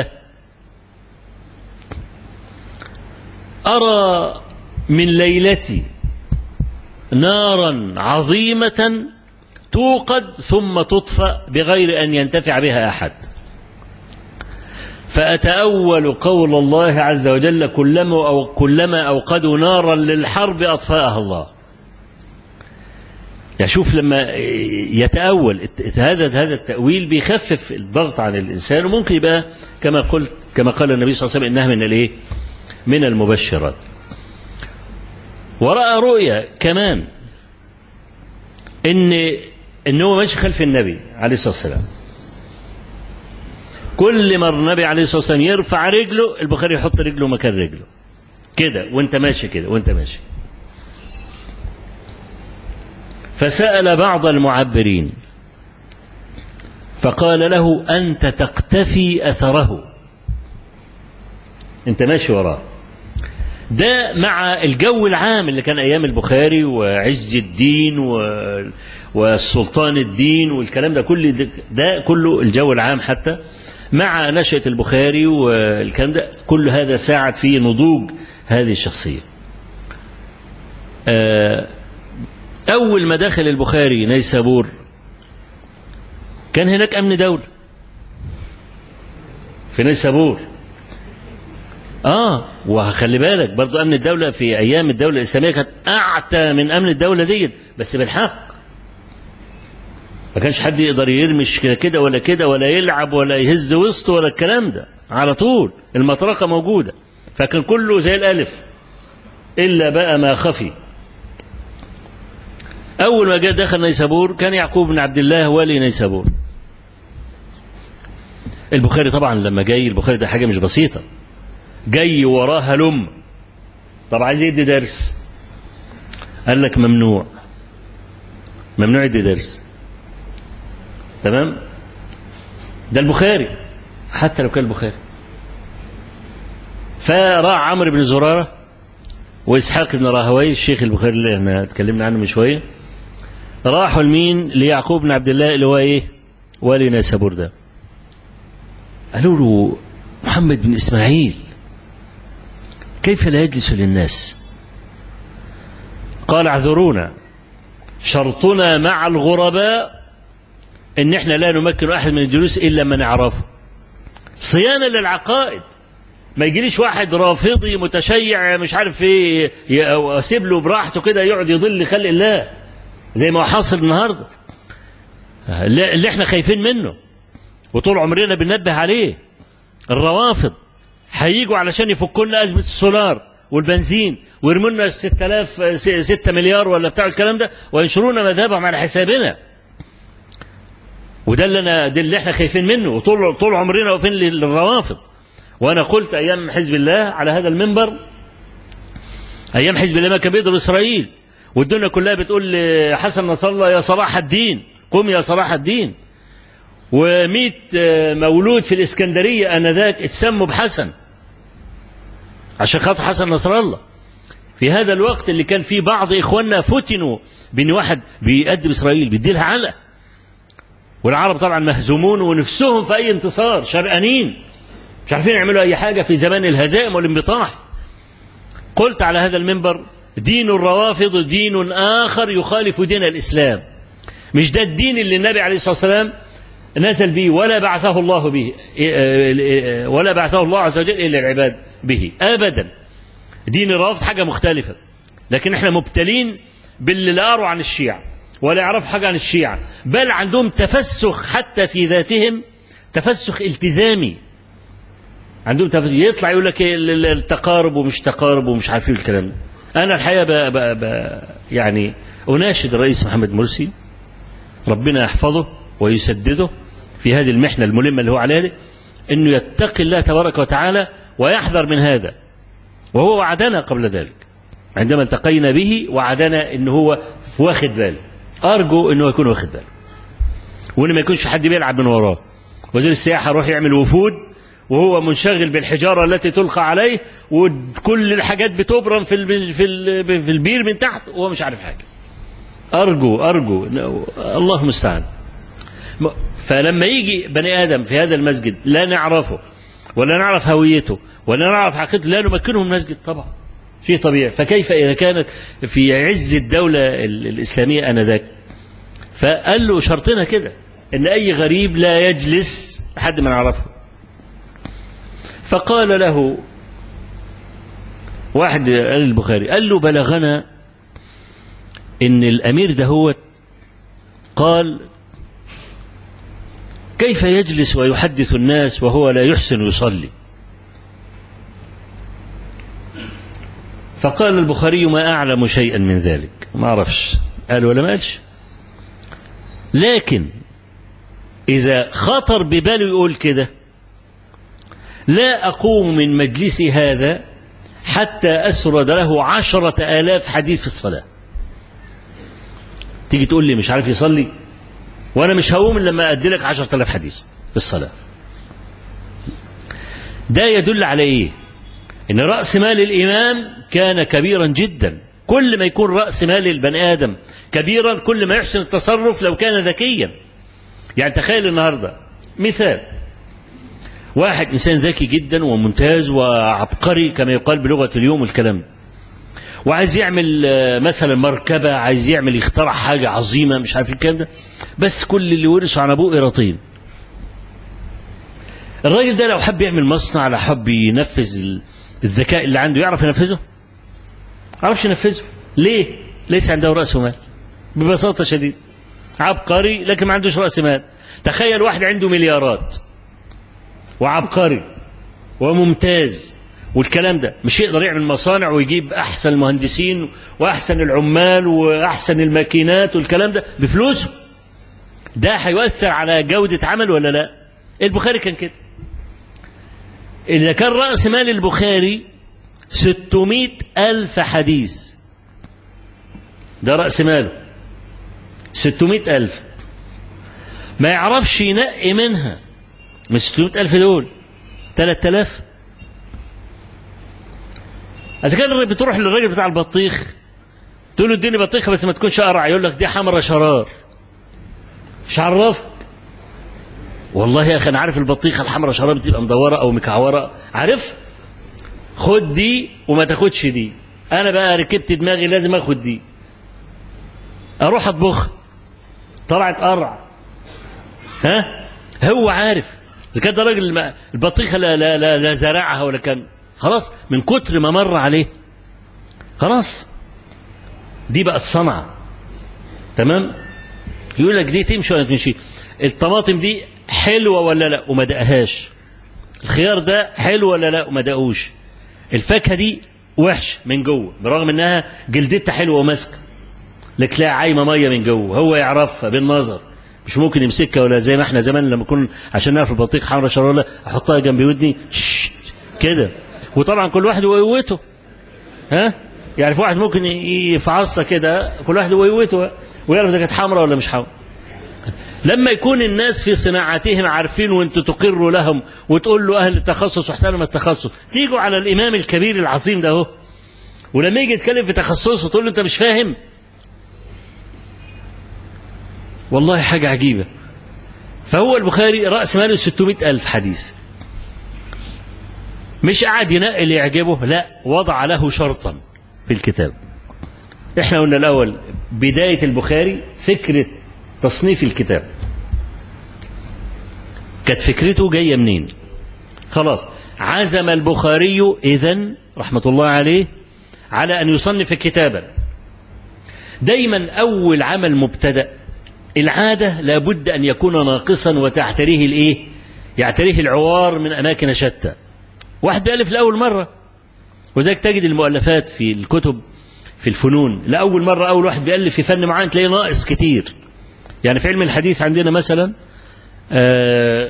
Speaker 1: أرى من ليلتي نارا عظيمة توقد ثم تطفأ بغير أن ينتفع بها أحد، فأتأول قول الله عز وجل كلما أو كلما أوقدوا نارا للحرب أطفأها الله. يعني شوف لما يتأول هذا هذا التأويل بيخفف الضغط عن الإنسان، وممكن يبقى كما قلت كما قال النبي صلى الله عليه وسلم إنها من الإيه؟ من المبشرات. ورأى رؤيا كمان إن إن هو ماشي خلف النبي عليه الصلاة والسلام، كل ما النبي عليه الصلاة والسلام يرفع رجله البخاري يحط رجله مكان رجله كده، وانت ماشي كده وانت ماشي. فسأل بعض المعبرين فقال له أنت تقتفي أثره، انت ماشي وراه. ده مع الجو العام اللي كان أيام البخاري وعز الدين والسلطان الدين والكلام ده كله، ده, ده كله الجو العام، حتى مع نشأة البخاري والكلام ده كل هذا ساعد في نضوج هذه الشخصية. أول ما دخل البخاري نيسابور كان هناك أمن دولة في نيسابور. آه وخلي بالك برضو أمن الدولة في أيام الدولة الإسلامية كانت أعتى من أمن الدولة ديت، بس بالحق ما كانش حد يقدر يرمش كده كده ولا كده ولا يلعب ولا يهز وسطه ولا الكلام ده، على طول المطرقة موجودة، فكان كله زي الألف إلا بقى ما خفي. أول ما جاء دخل نيسابور كان يعقوب بن عبد الله والي نيسابور. البخاري طبعا لما جاي، البخاري ده حاجة مش بسيطة، جاي وراها لم، طب عايز يدي درس، قال لك ممنوع ممنوع يدي درس، تمام؟ ده البخاري حتى لو كان البخاري. فراح عمرو بن زرارة وإسحاق بن راهويه الشيخ البخاري اللي احنا اتكلمنا عنه من شوية، راحوا لمين؟ ليعقوب بن عبد الله اللي هو ايه؟ والي نيسابور ده. قالوا له محمد بن إسماعيل كيف لا يجلس للناس؟ قال اعذرونا، شرطنا مع الغرباء ان احنا لا نمكن احد من الجلوس الا من نعرفه، صيانة للعقائد. ما يجيليش واحد رافضي متشيع مش عارف ايه اسيب له براحته كده يقعد يضل خلق الله زي ما حاصل النهارده، اللي احنا خايفين منه وطول عمرنا بننبه عليه. الروافض هيجوا علشان يفكوا لنا أزمة السولار والبنزين ويرموا لنا ستة آلاف ستة مليار ولا بتاع الكلام ده وينشرونا مذهبهم على حسابنا، وده اللي انا ده اللي احنا خايفين منه، وطول طول عمرنا واقفين للروافض. وانا قلت ايام حزب الله على هذا المنبر، ايام حزب الله ما كان بيضرب اسرائيل والدنيا كلها بتقول لحسن نصر الله يا صلاح الدين قم يا صلاح الدين، ومئة مولود في الإسكندرية آنذاك اتسموا بحسن عشان خاطر حسن نصر الله. في هذا الوقت اللي كان فيه بعض إخواننا فتنوا بين واحد بيأدب إسرائيل بيديلها علقة، والعرب طبعا مهزومون ونفسهم في أي انتصار، شرقانين مش عارفين يعملوا أي حاجة في زمان الهزائم والانبطاح. قلت على هذا المنبر دين الروافض دين آخر يخالف دين الإسلام، مش ده الدين اللي النبي عليه الصلاة والسلام نزل به ولا بعثه الله به ولا بعثه الله عز وجل إلى العباد به أبدا. دين الروافض حاجة مختلفة، لكن احنا مبتلين باللي لا يروا عن الشيعة ولا يعرفوا حاجة عن الشيعة، بل عندهم تفسخ حتى في ذاتهم، تفسخ التزامي عندهم تفسخ. يطلع يقول لك التقارب ومش تقارب ومش عارفين الكلام ده. أنا الحقيقة ب ب ب يعني أناشد الرئيس محمد مرسي ربنا يحفظه ويسدده في هذه المحنة الملمة اللي هو عليها دي، أنه يتقي الله تبارك وتعالى ويحذر من هذا. وهو وعدنا قبل ذلك عندما التقينا به، وعدنا أنه هو واخد باله. أرجو أنه يكون واخد باله، وأنه ما يكونش حد بيلعب من وراه. وزير السياحة يروح يعمل وفود وهو منشغل بالحجارة التي تلقى عليه، وكل الحاجات بتبرم في في البير من تحت وهو مش عارف حاجة. أرجو أرجو الله المستعان. فلما يجي بني آدم في هذا المسجد لا نعرفه ولا نعرف هويته ولا نعرف حقيقته، لا نمكنه من المسجد طبعا، شيء طبيعي. فكيف إذا كانت في عز الدولة الإسلامية آنذاك؟ فقال له شرطنا كده إن أي غريب لا يجلس لحد ما نعرفه. فقال له واحد، قال البخاري، قال له بلغنا إن الأمير دهوت قال كيف يجلس ويحدث الناس وهو لا يحسن يصلي؟ فقال البخاري ما أعلم شيئا من ذلك، ما أعرفش. قال ولا ما قالش، لكن إذا خطر بباله يقول كده لا أقوم من مجلسي هذا حتى أسرد له عشرة آلاف حديث في الصلاة. تيجي تقول لي مش عارف يصلي، وأنا مش هقوم لما أدي لك عشرة آلاف حديث في الصلاة. ده يدل على إيه؟ إن رأس مال الإمام كان كبيرا جدا. كل ما يكون رأس مال البني آدم كبيرا كل ما يحسن التصرف لو كان ذكيا. يعني تخيل النهاردة مثال، واحد إنسان ذكي جدا وممتاز وعبقري كما يقال بلغة اليوم والكلام، وعايز يعمل مثلا مركبة، عايز يعمل يخترع حاجة عظيمة مش عارف الكلام ده، بس كل اللي ورثه عن أبوه قراطين. الراجل ده لو حب يعمل مصنع، لو حب ينفذ الذكاء اللي عنده، يعرف ينفذه؟ عرفش ينفذه. ليه؟ ليس عنده رأس مال، ببساطة شديدة. عبقري لكن ما عندوش رأس مال. تخيل واحد عنده مليارات وعبقري وممتاز والكلام ده، مش يقدر يعمل مصانع ويجيب أحسن المهندسين وأحسن العمال وأحسن الماكينات والكلام ده بفلوسه؟ ده هيؤثر على جودة عمل ولا لا؟ البخاري كان كده. إذا كان رأس مال البخاري ستمائة ألف حديث، ده رأس ماله ستمائة ألف، ما يعرفش ينقي منها من ستمائة ألف دول ثلاثة آلاف. إذا كان بتروح للراجل بتاع البطيخ تقول له اديني بطيخة بس ما تكونش قرع، يقول لك دي حمرة شرار. مش عرفك؟ والله يا أخي أنا عارف البطيخة الحمرة شرار بتبقى مدورة أو مكعورة، عارف؟ خد دي وما تاخدش دي. أنا بقى ركبت دماغي لازم أخد دي، أروح أطبخ طلعت قرع. ها؟ هو عارف. إذا كان ده راجل البطيخة لا, لا, لا, لا زرعها ولا كان، خلاص من كتر ما مر عليه خلاص دي بقت صنعة. تمام؟ يقول لك دي تمشي ولا تمشي. الطماطم دي حلوة ولا لا وما دقهاش. الخيار ده حلو ولا لا وما دقوش. الفاكهة دي وحش من جوه برغم انها جلدتها حلوة وماسكة، لك لا عايمة مية من جوه. هو يعرفها بالنظر، مش ممكن يمسكها. ولا زي ما احنا زمان لما كنا عشان نعرف البطيخ حمرا شرارة احطها جنب ودني كده، وطبعا كل واحد وقوته. ها يعني في واحد ممكن يفعصها كده، كل واحد وقوته ويعرف اذا كانت حمرا ولا مش حمرا. لما يكون الناس في صناعتهم عارفين وانتوا تقروا لهم وتقول له اهل التخصص واحترم التخصص، تيجوا على الامام الكبير العظيم ده اهو، ولما يجي يتكلم في تخصصه تقول له انت مش فاهم. والله حاجة عجيبة. فهو البخاري رأس ماله ستمائة ألف حديث، مش قاعد ينقي اللي يعجبه، لا، وضع له شرطا في الكتاب. احنا قلنا الأول بداية البخاري فكرة تصنيف الكتاب كانت فكرته جاية منين؟ خلاص عزم البخاري إذن رحمة الله عليه على أن يصنف كتابا. دايما أول عمل مبتدأ العادة لابد أن يكون ناقصا وتعتريه الإيه؟ يعتريه العوار من أماكن شتى. واحد بيألف لأول مرة، وذلك تجد المؤلفات في الكتب في الفنون لأول مرة، أول واحد بيألف في فن معين تلاقيه ناقص كتير. يعني في علم الحديث عندنا مثلا آه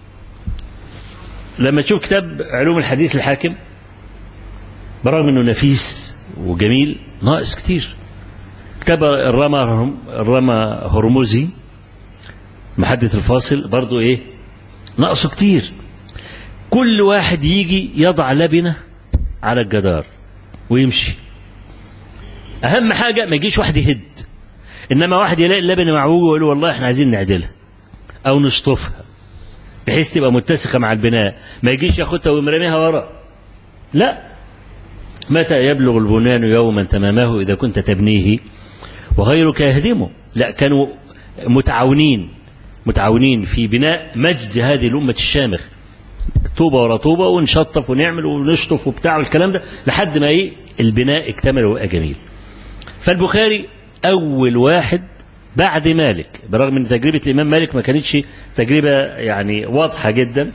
Speaker 1: لما تشوف كتاب علوم الحديث الحاكم برغم انه نفيس وجميل ناقص كتير. كتاب الرمى الرمى هرمزي محدث الفاصل برضو ايه ناقصه كتير. كل واحد يجي يضع لبنة على الجدار ويمشي. اهم حاجة ما يجيش واحد يهد، انما واحد يلاقي اللبنة معوجة ويقول والله احنا عايزين نعدلها او نشطفها بحيث تبقى متسقة مع البناء، ما يجيش ياخدها ويرميها ورا. لا، متى يبلغ البنيان يوما تمامه إذا كنت تبنيه وغيرك يهدمه. لا، كانوا متعاونين متعاونين في بناء مجد هذه الأمة الشامخ، طوبة ورا طوبة ونشطف ونعمل ونشطف وبتاع والكلام ده لحد ما ايه البناء اكتمل وبقى جميل. فالبخاري أول واحد بعد مالك، برغم ان تجربة الإمام مالك ما كانتش تجربة يعني واضحة جدا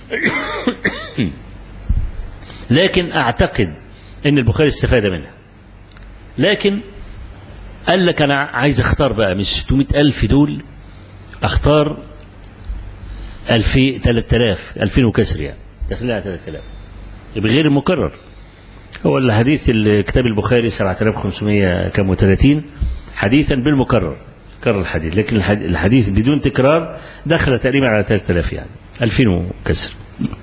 Speaker 1: لكن أعتقد ان البخاري استفاد منها. لكن قال لك انا عايز اختار بقى من ستمائة ألف دول اختار ألفين ثلاثة آلاف ألفين وكسر، يعني داخلين على ثلاثة آلاف بغير المكرر. هو الحديث كتاب البخاري سبعة آلاف وخمسمائة كم وثلاثين حديثا بالمكرر، كرر الحديث، لكن الحديث بدون تكرار دخل تقريبا على ثلاثة آلاف، يعني ألفين وكسر.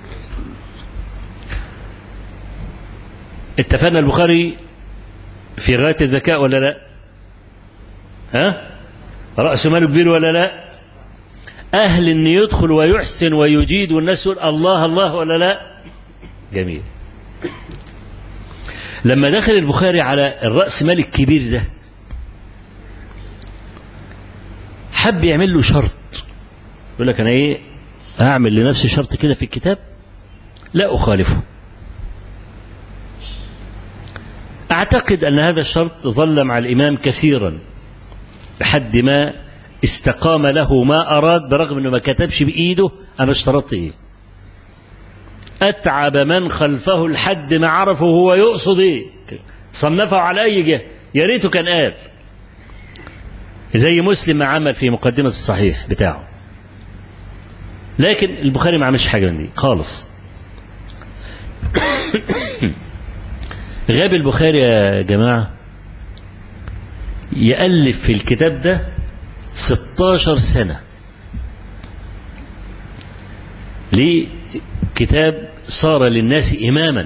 Speaker 1: اتفقنا البخاري في غاية الذكاء ولا لا؟ ها؟ رأس ماله كبير ولا لا؟ أهل أن يدخل ويحسن ويجيد والناس يقول الله الله ولا لا؟ جميل. لما دخل البخاري على الرأس مال الكبير ده حب يعمل له شرط، يقول لك أنا إيه هعمل لنفسي شرط كده في الكتاب لا أخالفه. أعتقد أن هذا الشرط ظل مع الإمام كثيرا لحد ما استقام له ما أراد، برغم أنه ما كتبش بإيده أنا اشترطت إيه. أتعب من خلفه لحد ما عرفه هو يقصد إيه، صنفه على أي جهة، يا ريته كان قال زي مسلم ما عمل في مقدمة الصحيح بتاعه. لكن البخاري ما عملش حاجة من دي خالص. غاب البخاري يا جماعة يألف في الكتاب ده ستاشر سنة. ليه؟ كتاب صار للناس إماما،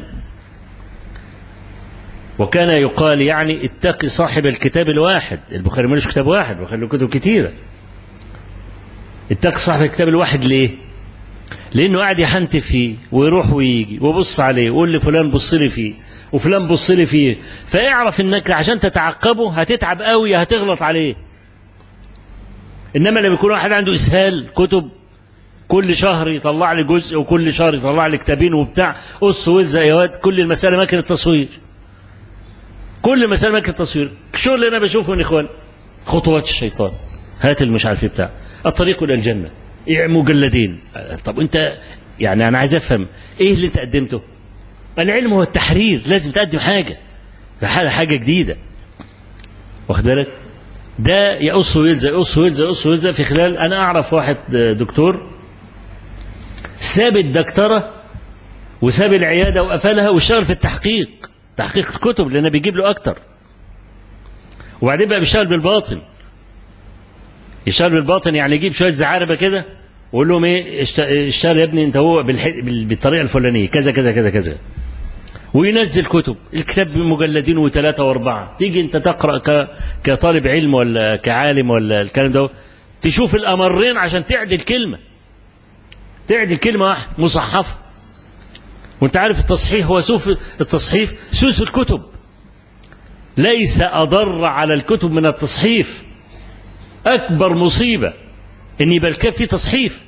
Speaker 1: وكان يقال يعني اتقي صاحب الكتاب الواحد. البخاري ملوش كتاب واحد، البخاري له كتب كتيرة. اتقي صاحب الكتاب الواحد ليه؟ لأنه قاعد يحنتف فيه ويروح ويجي وبص عليه ويقول لي فلان بص لي فيه وفلان بص لي فيه، فاعرف انك عشان تتعقبه هتتعب قوي، هتغلط عليه. انما لما يكون واحد عنده اسهال كتب كل شهر يطلع لي جزء وكل شهر يطلع لي كتابين وبتاع قص والزق يا واد، كل المسألة ماكينة تصوير، كل المسألة ماكينة تصوير. الشغل اللي انا بشوفه من اخوان خطوات الشيطان، هات المش عارف بتاع الطريق الى الجنة مجلدين. طب انت يعني انا عايز افهم ايه اللي انت قدمته. العلم هو التحرير، لازم تقدم حاجة حاجة جديدة، واخد بالك؟ ده يقص ويلزق يقص ويلزق يقص ويلزق في خلال. أنا أعرف واحد دكتور ساب الدكتورة وساب العيادة وقفلها واشتغل في التحقيق، تحقيق الكتب، لأنه بيجيب له أكتر. وبعدين بقى بيشتغل بالباطن، يشتغل بالباطن يعني يجيب شوية زعاربة كده ويقول لهم إيه اشتغل يا ابني أنت هو بالطريقة الفلانية كذا كذا كذا كذا، وينزل كتب. الكتاب بمجلدين وثلاثة واربعة، تيجي انت تقرأ ك... كطالب علم ولا كعالم ولا الكلام ده تشوف الأمرين عشان تعدل كلمة، تعدل كلمة واحدة مصحفة. وانت عارف التصحيح هو سوف التصحيف سوس الكتب، ليس أضر على الكتب من التصحيف. أكبر مصيبة ان يبقى الكتاب فيه تصحيف.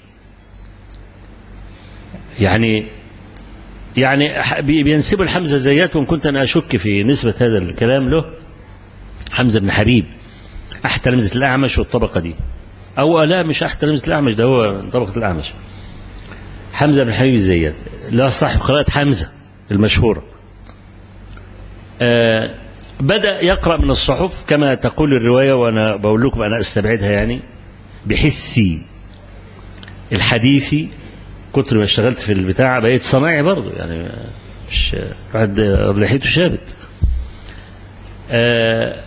Speaker 1: يعني يعني بينسبوا الحمزة الزيات، وإن كنت أنا أشك في نسبة هذا الكلام له. حمزة بن حبيب أحد تلامذة الأعمش والطبقة دي، أو لا مش أحد تلامذة الأعمش، ده هو طبقة الأعمش. حمزة بن حبيب الزيات لا صاحب قراءة حمزة المشهورة. آه بدأ يقرأ من الصحف كما تقول الرواية، وأنا بقول لكم أنا أستبعدها يعني بحسي. الحديثي كتر ما اشتغلت في البتاع بقيت صناعي برضه، يعني مش واحد لحيته شابت. آه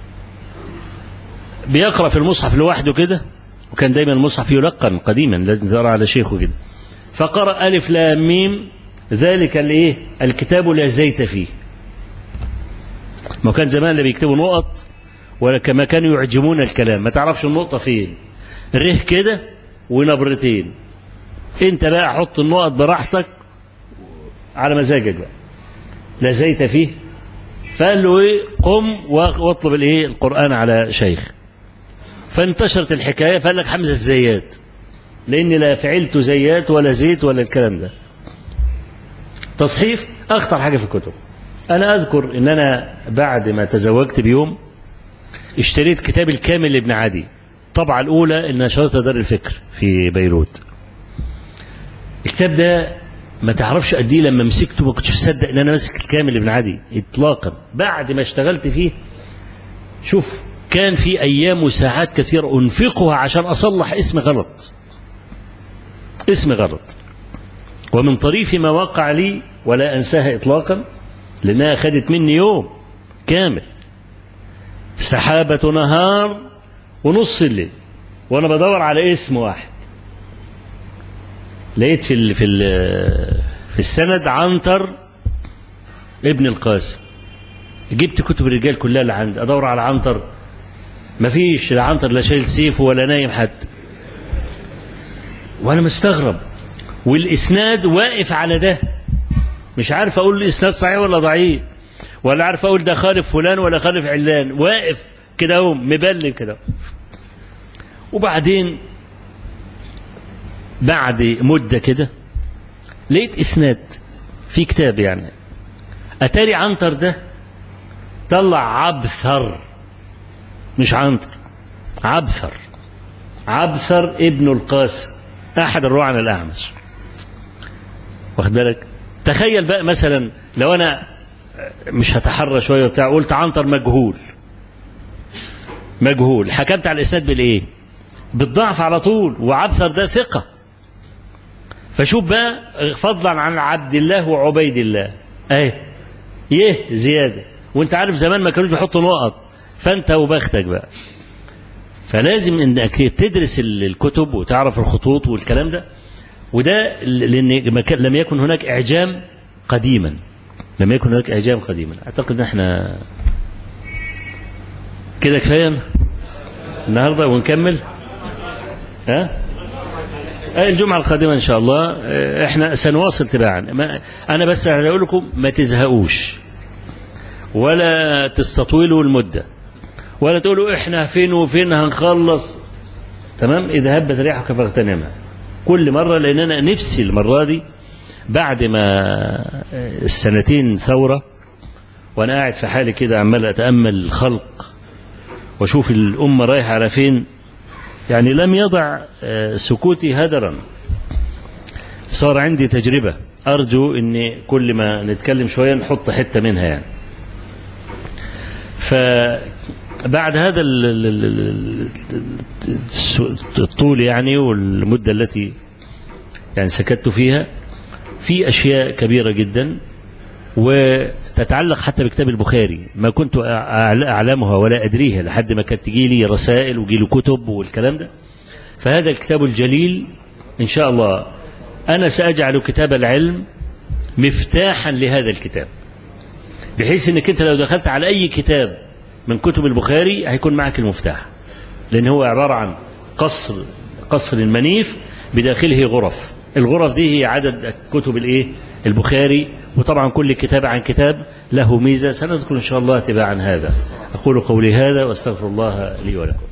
Speaker 1: بيقرأ في المصحف لوحده كده، وكان دايما المصحف يلقن قديما لازم تقرأ على شيخه كده، فقرأ ألف لام ميم ذلك الايه الكتاب لا زيت فيه. ما كان زمان اللي بيكتبوا نقط ولا كما كانوا يعجمون الكلام، ما تعرفش النقطة فين، ره كده ونبرتين، انت بقى حط النقط براحتك على مزاجك بقى، لا زيت فيه. فقال له ايه قم واطلب الايه القرآن على شيخ. فانتشرت الحكاية، فقال لك حمزة الزيات، لاني لا فعلت زيات ولا زيت ولا الكلام ده. تصحيف اخطر حاجة في الكتب. انا اذكر ان انا بعد ما تزوجت بيوم اشتريت كتاب الكامل لابن عدي، الطبعة الاولى اللي نشرتها دار الفكر في بيروت. الكتاب ده ما تعرفش قد ايه لما مسكته ما كنتش مصدق ان انا ماسك الكامل لابن عدي اطلاقا. بعد ما اشتغلت فيه شوف كان في ايام وساعات كثيرة انفقها عشان اصلح اسم غلط، اسم غلط. ومن طريف ما وقع لي ولا انساها اطلاقا، لانها اخذت مني يوم كامل، سحابة نهار ونص الليل وانا بدور على اسم واحد. لقيت في ال في ال في السند عنتر ابن القاسم. جبت كتب الرجال كلها اللي عندي ادور على عنتر، مفيش. لا عنتر لا شايل سيف ولا نايم حتى، وانا مستغرب. والاسناد واقف على ده، مش عارف اقول الاسناد صحيح ولا ضعيف، ولا عارف اقول ده خالف فلان ولا خالف علان، واقف كده اهو مبلم كده. وبعدين بعد مدة كده لقيت اسناد في كتاب، يعني اتاري عنتر ده طلع عبثر، مش عنتر، عبثر، عبثر ابن القاسم احد الرواه عن الاعمش. واخد بالك؟ تخيل بقى مثلا لو انا مش هتحرى شويه وبتاع قلت عنتر مجهول، مجهول، حكمت على الاسناد بالايه؟ بالضعف على طول، وعبثر ده ثقه. فشوف بقى فضلا عن عبد الله وعبيد الله اهي يه زياده، وانت عارف زمان ما كانوش بيحطوا نقط، فانت وبختك بقى. فلازم انك تدرس الكتب وتعرف الخطوط والكلام ده، وده لان لم يكن هناك اعجام قديما، لم يكن هناك اعجام قديما. اعتقد ان احنا كده كفايه النهارده ونكمل. ها الجمعة القادمة إن شاء الله إحنا سنواصل تباعا. أنا بس هقول لكم ما تزهقوش ولا تستطولوا المدة ولا تقولوا إحنا فين وفين هنخلص. تمام؟ إذا هبت ريحك فاغتنمها كل مرة، لأن أنا نفسي المرة دي بعد ما السنتين ثورة وأنا قاعد في حالي كده عمال أتأمل الخلق وأشوف الأمة رايحة على فين، يعني لم يضع سكوتي هدرا، صار عندي تجربة. أرجو أن كل ما نتكلم شوية نحط حتة منها يعني. فبعد هذا الطول يعني والمدة التي يعني سكت فيها، في أشياء كبيرة جدا وتتعلق حتى بكتاب البخاري ما كنت أعلمها ولا أدريها لحد ما كانت تجي لي رسائل وجي لي كتب والكلام ده. فهذا الكتاب الجليل إن شاء الله أنا سأجعل كتاب العلم مفتاحا لهذا الكتاب، بحيث أنك أنت لو دخلت على أي كتاب من كتب البخاري هيكون معك المفتاح، لأن هو عبارة عن قصر قصر منيف بداخله غرف. الغرف دي هي عدد كتب الايه البخاري، وطبعا كل كتاب عن كتاب له ميزة. سنذكر إن شاء الله تباعا هذا. أقول قولي هذا وأستغفر الله لي ولكم.